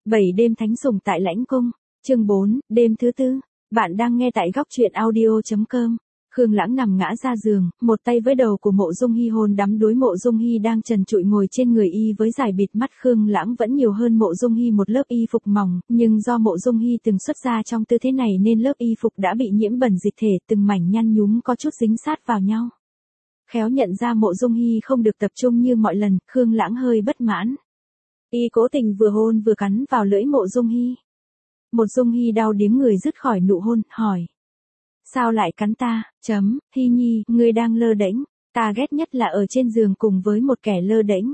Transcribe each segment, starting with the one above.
7 đêm thánh sủng tại lãnh cung, chương 4, đêm thứ tư. Bạn đang nghe tại góc truyện audio.com. Khương Lãng nằm ngã ra giường, một tay với đầu của Mộ Dung Hi hôn đắm đuối. Mộ Dung Hi đang trần trụi ngồi trên người y với giải bịt mắt. Khương Lãng vẫn nhiều hơn Mộ Dung Hi một lớp y phục mỏng, nhưng do Mộ Dung Hi từng xuất gia trong tư thế này nên lớp y phục đã bị nhiễm bẩn dịch thể, từng mảnh nhăn nhúm có chút dính sát vào nhau. Khéo nhận ra Mộ Dung Hi không được tập trung như mọi lần, Khương Lãng hơi bất mãn. Y cố tình vừa hôn vừa cắn vào lưỡi Mộ Dung Hi. Mộ Dung Hi đau điếng người dứt khỏi nụ hôn, hỏi: sao lại cắn ta? Hi Nhi, ngươi đang lơ đễnh, ta ghét nhất là ở trên giường cùng với một kẻ lơ đễnh.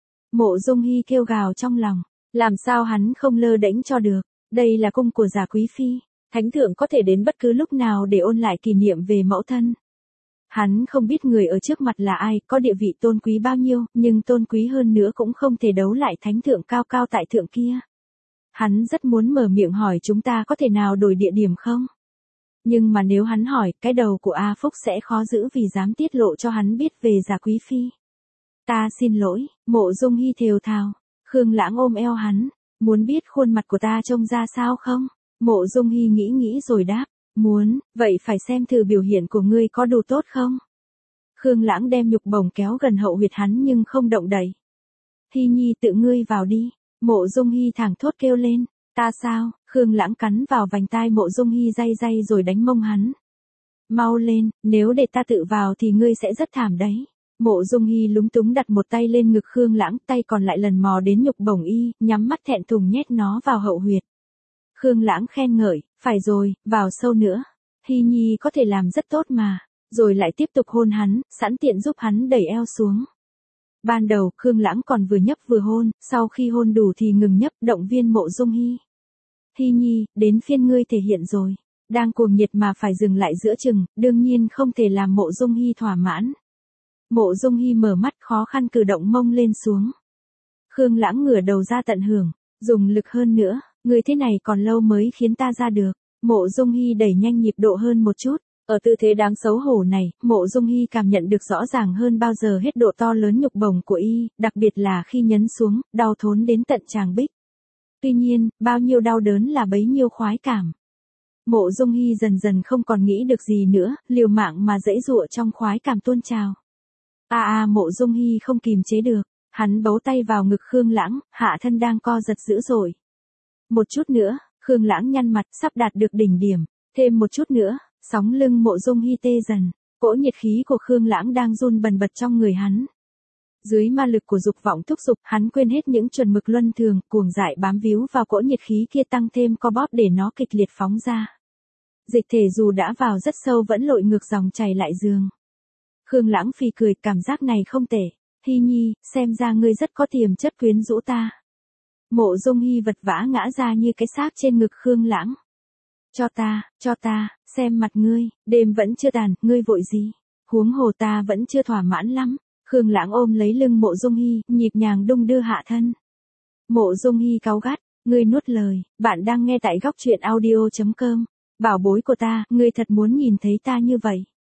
Mộ Dung Hi kêu gào trong lòng, làm sao hắn không lơ đễnh cho được, đây là cung của Giả Quý Phi, thánh thượng có thể đến bất cứ lúc nào để ôn lại kỷ niệm về mẫu thân. Hắn không biết người ở trước mặt là ai, có địa vị tôn quý bao nhiêu, nhưng tôn quý hơn nữa cũng không thể đấu lại thánh thượng cao cao tại thượng kia. Hắn rất muốn mở miệng hỏi chúng ta có thể nào đổi địa điểm không? Nhưng mà nếu hắn hỏi, cái đầu của A Phúc sẽ khó giữ vì dám tiết lộ cho hắn biết về Giả Quý Phi. Ta xin lỗi, Mộ Dung Hi thều thào. Khương Lãng ôm eo hắn, muốn biết khuôn mặt của ta trông ra sao không? Mộ Dung Hi nghĩ rồi đáp, muốn, vậy phải xem thử biểu hiện của ngươi có đủ tốt không? Khương Lãng đem nhục bổng kéo gần hậu huyệt hắn nhưng không động đậy. Hi Nhi tự ngươi vào đi, Mộ Dung Hi thẳng thốt kêu lên. Ta sao? Khương Lãng cắn vào vành tai Mộ Dung Hi day rồi đánh mông hắn. Mau lên, nếu để ta tự vào thì ngươi sẽ rất thảm đấy. Mộ Dung Hi lúng túng đặt một tay lên ngực Khương Lãng, tay còn lại lần mò đến nhục bổng y, nhắm mắt thẹn thùng nhét nó vào hậu huyệt. Khương Lãng khen ngợi, phải rồi, vào sâu nữa. Hi Nhi có thể làm rất tốt mà. Rồi lại tiếp tục hôn hắn, sẵn tiện giúp hắn đẩy eo xuống. Ban đầu, Khương Lãng còn vừa nhấp vừa hôn, sau khi hôn đủ thì ngừng nhấp, động viên Mộ Dung Hi. Hi Nhi, đến phiên ngươi thể hiện rồi. Đang cuồng nhiệt mà phải dừng lại giữa chừng, đương nhiên không thể làm Mộ Dung Hi thỏa mãn. Mộ Dung Hi mở mắt khó khăn cử động mông lên xuống. Khương Lãng ngửa đầu ra tận hưởng, dùng lực hơn nữa, ngươi thế này còn lâu mới khiến ta ra được. Mộ Dung Hi đẩy nhanh nhịp độ hơn một chút. Ở tư thế đáng xấu hổ này, Mộ Dung Hi cảm nhận được rõ ràng hơn bao giờ hết độ to lớn nhục bổng của y, đặc biệt là khi nhấn xuống, đau thốn đến tận tràng bích. Tuy nhiên, bao nhiêu đau đớn là bấy nhiêu khoái cảm. Mộ Dung Hi dần dần không còn nghĩ được gì nữa, liều mạng mà giãy giụa trong khoái cảm tuôn trào. Mộ Dung Hi không kìm chế được, hắn bấu tay vào ngực Khương Lãng, hạ thân đang co giật dữ dội. Một chút nữa, Khương Lãng nhăn mặt, sắp đạt được đỉnh điểm, thêm một chút nữa. Sóng lưng Mộ Dung Hi tê dần, cỗ nhiệt khí của Khương Lãng đang run bần bật trong người hắn. Dưới ma lực của dục vọng thúc giục, hắn quên hết những chuẩn mực luân thường, cuồng dại bám víu vào cỗ nhiệt khí kia, tăng thêm co bóp để nó kịch liệt phóng ra. Dịch thể dù đã vào rất sâu vẫn lội ngược dòng chảy lại giường. Khương Lãng phì cười, cảm giác này không tệ. Hi Nhi, xem ra ngươi rất có tiềm chất quyến rũ ta. Mộ Dung Hi vật vã ngã ra như cái xác trên ngực Khương Lãng. Cho ta, xem mặt ngươi, đêm vẫn chưa tàn, ngươi vội gì? Huống hồ ta vẫn chưa thỏa mãn lắm. Khương Lãng ôm lấy lưng Mộ Dung Hi, nhịp nhàng đung đưa hạ thân. Mộ Dung Hi cáu gắt, ngươi nuốt lời, bạn đang nghe tại góc truyện audio.com. Bảo bối của ta, ngươi thật muốn nhìn thấy ta như vậy?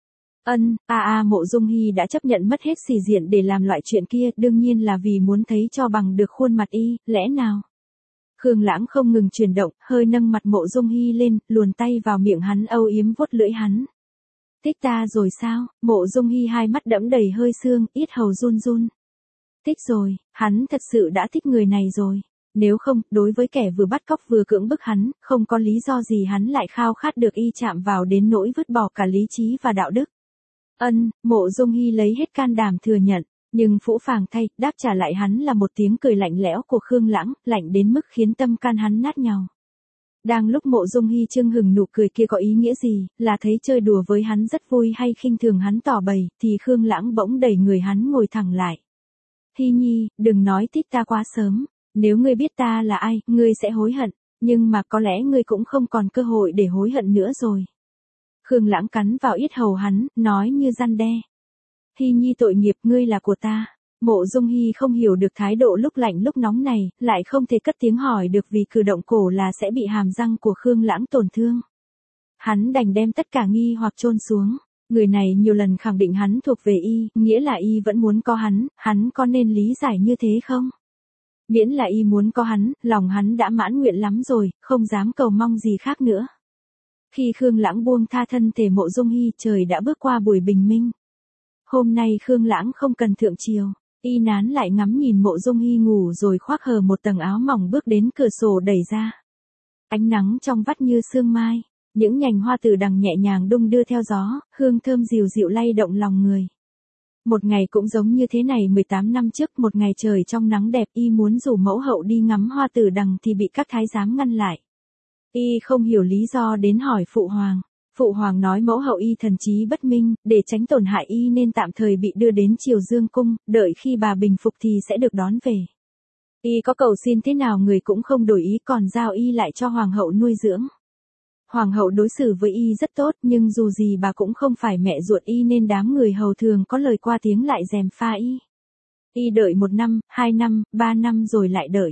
Mộ Dung Hi đã chấp nhận mất hết sĩ diện để làm loại chuyện kia, đương nhiên là vì muốn thấy cho bằng được khuôn mặt y, lẽ nào? Khương Lãng không ngừng chuyển động, hơi nâng mặt Mộ Dung Hi lên, luồn tay vào miệng hắn âu yếm vuốt lưỡi hắn. Thích ta rồi sao? Mộ Dung Hi hai mắt đẫm đầy hơi sương, yết hầu run run. Thích rồi, hắn thật sự đã thích người này rồi. Nếu không, đối với kẻ vừa bắt cóc vừa cưỡng bức hắn, không có lý do gì hắn lại khao khát được y chạm vào đến nỗi vứt bỏ cả lý trí và đạo đức. Mộ Dung Hi lấy hết can đảm thừa nhận. Nhưng phũ phàng thay, đáp trả lại hắn là một tiếng cười lạnh lẽo của Khương Lãng, lạnh đến mức khiến tâm can hắn nát nhàu. Đang lúc Mộ Dung Hi trưng hừng nụ cười kia có ý nghĩa gì, là thấy chơi đùa với hắn rất vui hay khinh thường hắn tỏ bày, thì Khương Lãng bỗng đẩy người hắn ngồi thẳng lại. Hi Nhi, đừng nói thích ta quá sớm, nếu ngươi biết ta là ai, ngươi sẽ hối hận, nhưng mà có lẽ ngươi cũng không còn cơ hội để hối hận nữa rồi. Khương Lãng cắn vào yết hầu hắn, nói như răn đe. Hi Nhi tội nghiệp, ngươi là của ta. Mộ Dung Hi không hiểu được thái độ lúc lạnh lúc nóng này, lại không thể cất tiếng hỏi được vì cử động cổ là sẽ bị hàm răng của Khương Lãng tổn thương. Hắn đành đem tất cả nghi hoặc chôn xuống. Người này nhiều lần khẳng định hắn thuộc về y, nghĩa là y vẫn muốn có hắn có nên lý giải như thế không? Miễn là y muốn có hắn, lòng hắn đã mãn nguyện lắm rồi, không dám cầu mong gì khác nữa. Khi Khương Lãng buông tha thân thể Mộ Dung Hy, trời đã bước qua buổi bình minh. Hôm nay Khương Lãng không cần thượng triều, y nán lại ngắm nhìn Mộ Dung Hy ngủ rồi khoác hờ một tầng áo mỏng bước đến cửa sổ đẩy ra. Ánh nắng trong vắt như sương mai, những nhành hoa từ đằng nhẹ nhàng đung đưa theo gió, hương thơm dịu dịu lay động lòng người. Một ngày cũng giống như thế này 18 năm trước, một ngày trời trong nắng đẹp, y muốn rủ mẫu hậu đi ngắm hoa từ đằng thì bị các thái giám ngăn lại. Y không hiểu lý do đến hỏi phụ hoàng. Phụ hoàng nói mẫu hậu y thần trí bất minh, để tránh tổn hại y nên tạm thời bị đưa đến Triều Dương cung, đợi khi bà bình phục thì sẽ được đón về. Y có cầu xin thế nào người cũng không đổi ý, còn giao y lại cho hoàng hậu nuôi dưỡng. Hoàng hậu đối xử với y rất tốt, nhưng dù gì bà cũng không phải mẹ ruột y nên đám người hầu thường có lời qua tiếng lại gièm pha y. Y đợi 1 năm, 2 năm, 3 năm rồi lại đợi.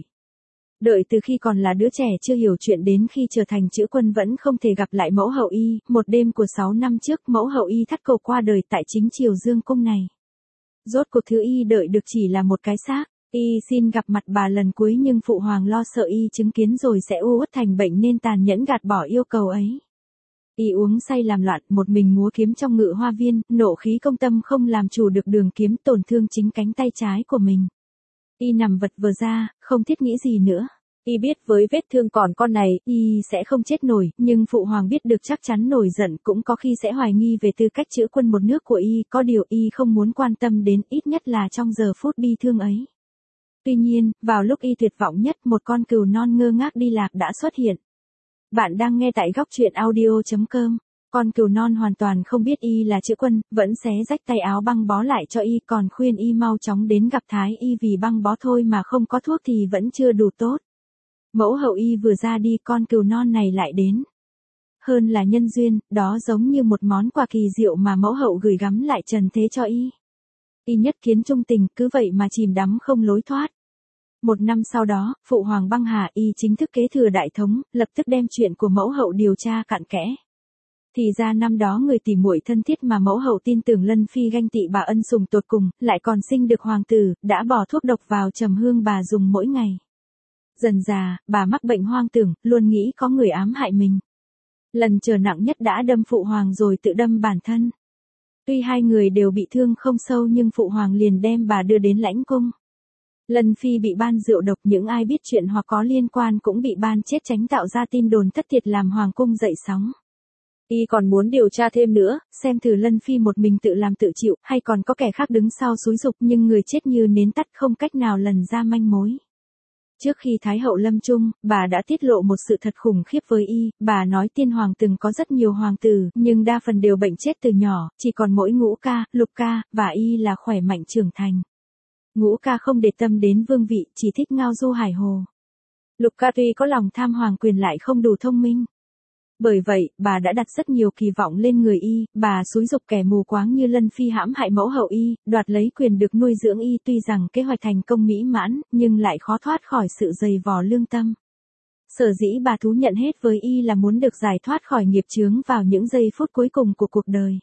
Đợi từ khi còn là đứa trẻ chưa hiểu chuyện đến khi trở thành chữ quân vẫn không thể gặp lại mẫu hậu y. Một đêm của 6 năm trước mẫu hậu y thắt cổ qua đời tại chính Triều Dương cung này. Rốt cuộc thứ y đợi được chỉ là một cái xác. Y xin gặp mặt bà lần cuối nhưng phụ hoàng lo sợ y chứng kiến rồi sẽ u uất thành bệnh nên tàn nhẫn gạt bỏ yêu cầu ấy. Y uống say làm loạn, một mình múa kiếm trong ngự hoa viên, nộ khí công tâm không làm chủ được đường kiếm, tổn thương chính cánh tay trái của mình. Y nằm vật vờ ra, không thiết nghĩ gì nữa. Y biết với vết thương còn con này, y sẽ không chết nổi, nhưng phụ hoàng biết được chắc chắn nổi giận, cũng có khi sẽ hoài nghi về tư cách chữ quân một nước của y, có điều y không muốn quan tâm đến, ít nhất là trong giờ phút bi thương ấy. Tuy nhiên, vào lúc y tuyệt vọng nhất, một con cừu non ngơ ngác đi lạc đã xuất hiện. Bạn đang nghe tại góc truyện audio.com. Con cừu non hoàn toàn không biết y là chữ quân, vẫn xé rách tay áo băng bó lại cho y, còn khuyên y mau chóng đến gặp thái y vì băng bó thôi mà không có thuốc thì vẫn chưa đủ tốt. Mẫu hậu y vừa ra đi, con cừu non này lại đến. Hơn là nhân duyên, đó giống như một món quà kỳ diệu mà mẫu hậu gửi gắm lại trần thế cho y. Y nhất kiến trung tình, cứ vậy mà chìm đắm không lối thoát. 1 năm sau đó, phụ hoàng băng hà, y chính thức kế thừa đại thống, lập tức đem chuyện của mẫu hậu điều tra cặn kẽ. Thì ra năm đó người tỉ muội thân thiết mà mẫu hậu tin tưởng Lân Phi ganh tị bà ân sủng tột cùng, lại còn sinh được hoàng tử, đã bỏ thuốc độc vào trầm hương bà dùng mỗi ngày. Dần già, bà mắc bệnh hoang tưởng, luôn nghĩ có người ám hại mình. Lần trở nặng nhất đã đâm phụ hoàng rồi tự đâm bản thân. Tuy hai người đều bị thương không sâu nhưng phụ hoàng liền đem bà đưa đến lãnh cung. Lân Phi bị ban rượu độc, những ai biết chuyện hoặc có liên quan cũng bị ban chết, tránh tạo ra tin đồn thất thiệt làm hoàng cung dậy sóng. Y còn muốn điều tra thêm nữa, xem thử Lân Phi một mình tự làm tự chịu, hay còn có kẻ khác đứng sau xúi giục, nhưng người chết như nến tắt, không cách nào lần ra manh mối. Trước khi Thái hậu lâm chung, bà đã tiết lộ một sự thật khủng khiếp với y, bà nói tiên hoàng từng có rất nhiều hoàng tử, nhưng đa phần đều bệnh chết từ nhỏ, chỉ còn mỗi Ngũ ca, Lục ca, và y là khỏe mạnh trưởng thành. Ngũ ca không để tâm đến vương vị, chỉ thích ngao du hải hồ. Lục ca tuy có lòng tham hoàng quyền lại không đủ thông minh. Bởi vậy, bà đã đặt rất nhiều kỳ vọng lên người y, bà xúi giục kẻ mù quáng như Lân Phi hãm hại mẫu hậu y, đoạt lấy quyền được nuôi dưỡng y, tuy rằng kế hoạch thành công mỹ mãn, nhưng lại khó thoát khỏi sự dày vò lương tâm. Sở dĩ bà thú nhận hết với y là muốn được giải thoát khỏi nghiệp chướng vào những giây phút cuối cùng của cuộc đời.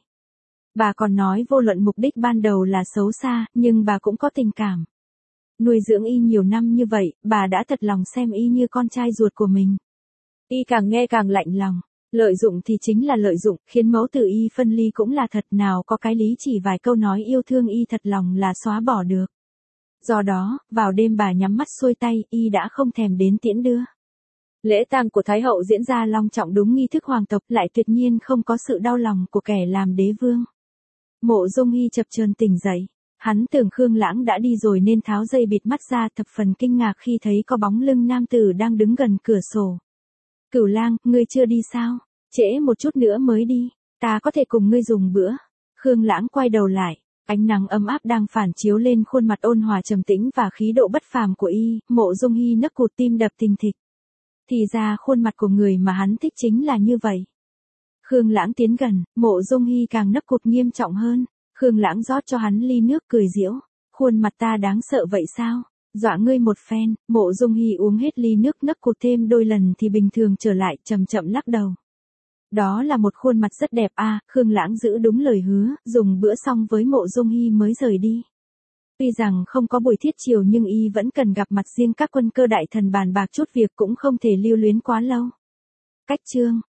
Bà còn nói vô luận mục đích ban đầu là xấu xa, nhưng bà cũng có tình cảm. Nuôi dưỡng y nhiều năm như vậy, bà đã thật lòng xem y như con trai ruột của mình. Y càng nghe càng lạnh lòng. Lợi dụng thì chính là lợi dụng, khiến mẫu tử y phân ly cũng là thật, nào có cái lý chỉ vài câu nói yêu thương y thật lòng là xóa bỏ được. Do đó, vào đêm bà nhắm mắt xuôi tay, y đã không thèm đến tiễn đưa. Lễ tang của Thái hậu diễn ra long trọng đúng nghi thức hoàng tộc, lại tuyệt nhiên không có sự đau lòng của kẻ làm đế vương. Mộ Dung Hy chập chờn tỉnh dậy. Hắn tưởng Khương Lãng đã đi rồi nên tháo dây bịt mắt ra, thập phần kinh ngạc khi thấy có bóng lưng nam tử đang đứng gần cửa sổ. Cửu lang, ngươi chưa đi sao? Trễ một chút nữa mới đi, ta có thể cùng ngươi dùng bữa. Khương Lãng quay đầu lại, ánh nắng ấm áp đang phản chiếu lên khuôn mặt ôn hòa trầm tĩnh và khí độ bất phàm của y, Mộ Dung Hy nấc cụt tim đập thình thịch. Thì ra khuôn mặt của người mà hắn thích chính là như vậy. Khương Lãng tiến gần, Mộ Dung Hy càng nấc cụt nghiêm trọng hơn. Khương Lãng rót cho hắn ly nước cười giễu, khuôn mặt ta đáng sợ vậy sao? Dọa ngươi một phen. Mộ Dung Hy uống hết ly nước, nấc cụt thêm đôi lần thì bình thường trở lại, chậm chậm lắc đầu. Đó là một khuôn mặt rất đẹp a. Khương Lãng giữ đúng lời hứa, dùng bữa xong với Mộ Dung Hy mới rời đi. Tuy rằng không có buổi thiết chiều nhưng y vẫn cần gặp mặt riêng các quân cơ đại thần bàn bạc chút việc cũng không thể lưu luyến quá lâu. Cách chương